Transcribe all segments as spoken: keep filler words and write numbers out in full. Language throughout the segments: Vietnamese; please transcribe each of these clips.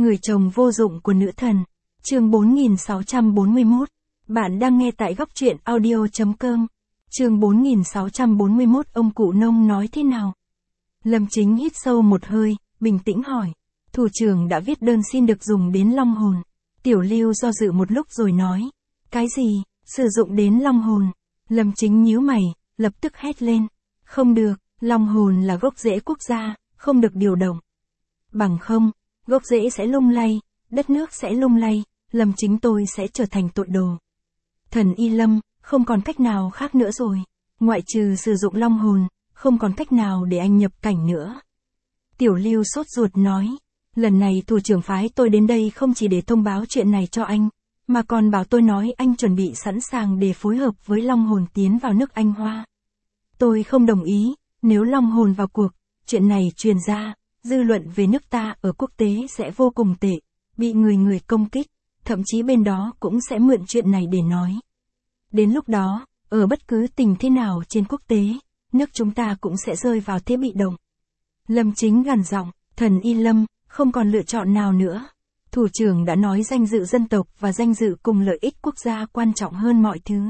Người chồng vô dụng của nữ thần. Chương bốn nghìn sáu trăm bốn mươi mốt. Bạn đang nghe tại góc truyện audio chấm com. Chương bốn nghìn sáu trăm bốn mươi mốt. Ông cụ nông nói thế nào? Lâm Chính hít sâu một hơi, bình tĩnh hỏi. Thủ trưởng đã viết đơn xin được dùng đến long hồn. Tiểu Lưu do dự một lúc rồi nói. Cái gì? Sử dụng đến long hồn? Lâm Chính nhíu mày, lập tức hét lên. Không được, long hồn là gốc rễ quốc gia, không được điều động. Bằng không, gốc rễ sẽ lung lay, đất nước sẽ lung lay, Lâm Chính tôi sẽ trở thành tội đồ. Thần Y Lâm, không còn cách nào khác nữa rồi. Ngoại trừ sử dụng long hồn, không còn cách nào để anh nhập cảnh nữa. Tiểu Lưu sốt ruột nói. Lần này thủ trưởng phái tôi đến đây không chỉ để thông báo chuyện này cho anh, mà còn bảo tôi nói anh chuẩn bị sẵn sàng để phối hợp với long hồn tiến vào nước Anh Hoa. Tôi không đồng ý, nếu long hồn vào cuộc, chuyện này truyền ra, dư luận về nước ta ở quốc tế sẽ vô cùng tệ, bị người người công kích, thậm chí bên đó cũng sẽ mượn chuyện này để nói. Đến lúc đó, ở bất cứ tình thế nào trên quốc tế, nước chúng ta cũng sẽ rơi vào thế bị động. Lâm Chính gằn giọng, thần Y Lâm, không còn lựa chọn nào nữa. Thủ trưởng đã nói danh dự dân tộc và danh dự cùng lợi ích quốc gia quan trọng hơn mọi thứ.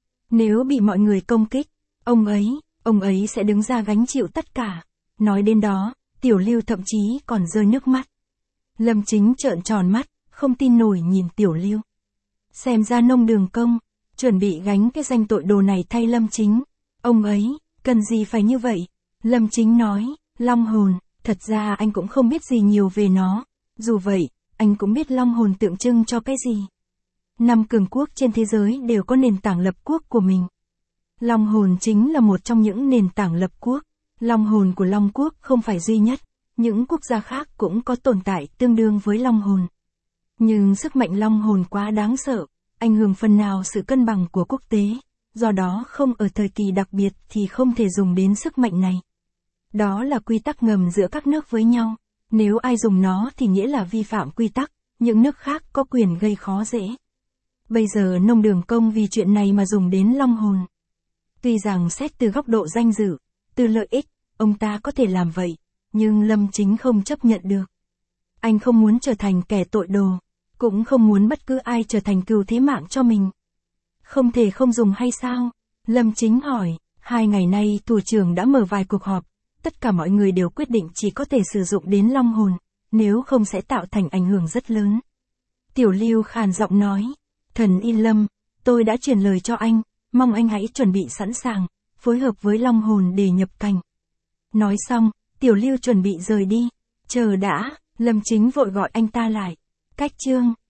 Nếu bị mọi người công kích, ông ấy, ông ấy sẽ đứng ra gánh chịu tất cả. Nói đến đó, Tiểu Lưu thậm chí còn rơi nước mắt. Lâm Chính trợn tròn mắt, không tin nổi nhìn Tiểu Lưu. Xem ra Nông Đường Công, chuẩn bị gánh cái danh tội đồ này thay Lâm Chính. Ông ấy, cần gì phải như vậy? Lâm Chính nói, long hồn, thật ra anh cũng không biết gì nhiều về nó. Dù vậy, anh cũng biết long hồn tượng trưng cho cái gì. Năm cường quốc trên thế giới đều có nền tảng lập quốc của mình. Long hồn chính là một trong những nền tảng lập quốc. Long hồn của Long quốc không phải duy nhất, những quốc gia khác cũng có tồn tại tương đương với long hồn. Nhưng sức mạnh long hồn quá đáng sợ, ảnh hưởng phần nào sự cân bằng của quốc tế, do đó không ở thời kỳ đặc biệt thì không thể dùng đến sức mạnh này. Đó là quy tắc ngầm giữa các nước với nhau, nếu ai dùng nó thì nghĩa là vi phạm quy tắc, những nước khác có quyền gây khó dễ. Bây giờ Nông Đường Công vì chuyện này mà dùng đến long hồn. Tuy rằng xét từ góc độ danh dự, từ lợi ích, ông ta có thể làm vậy, nhưng Lâm Chính không chấp nhận được. Anh không muốn trở thành kẻ tội đồ, cũng không muốn bất cứ ai trở thành cừu thế mạng cho mình. Không thể không dùng hay sao? Lâm Chính hỏi, hai ngày nay thủ trưởng đã mở vài cuộc họp, tất cả mọi người đều quyết định chỉ có thể sử dụng đến long hồn, nếu không sẽ tạo thành ảnh hưởng rất lớn. Tiểu Lưu khàn giọng nói, thần Y Lâm, tôi đã truyền lời cho anh, mong anh hãy chuẩn bị sẵn sàng, phối hợp với long hồn để nhập cảnh. Nói xong, Tiểu Lưu chuẩn bị rời đi. Chờ đã, Lâm Chính vội gọi anh ta lại. Cách chương.